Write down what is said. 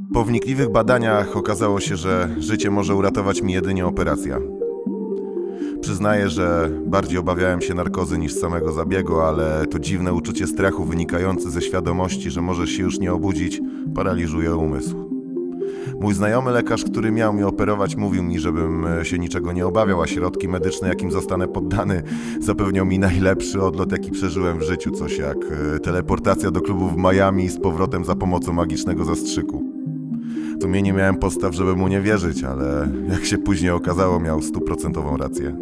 Po wnikliwych badaniach okazało się, że życie może uratować mi jedynie operacja. Przyznaję, że bardziej obawiałem się narkozy niż samego zabiegu, ale to dziwne uczucie strachu wynikające ze świadomości, że możesz się już nie obudzić, paraliżuje umysł. Mój znajomy lekarz, który miał mi operować, mówił mi, żebym się niczego nie obawiał, a środki medyczne, jakim zostanę poddany, zapewnią mi najlepszy odlot, jaki przeżyłem w życiu. Coś jak teleportacja do klubu w Miami z powrotem za pomocą magicznego zastrzyku. W sumie nie miałem podstaw, żeby mu nie wierzyć, ale jak się później okazało, miał 100% rację.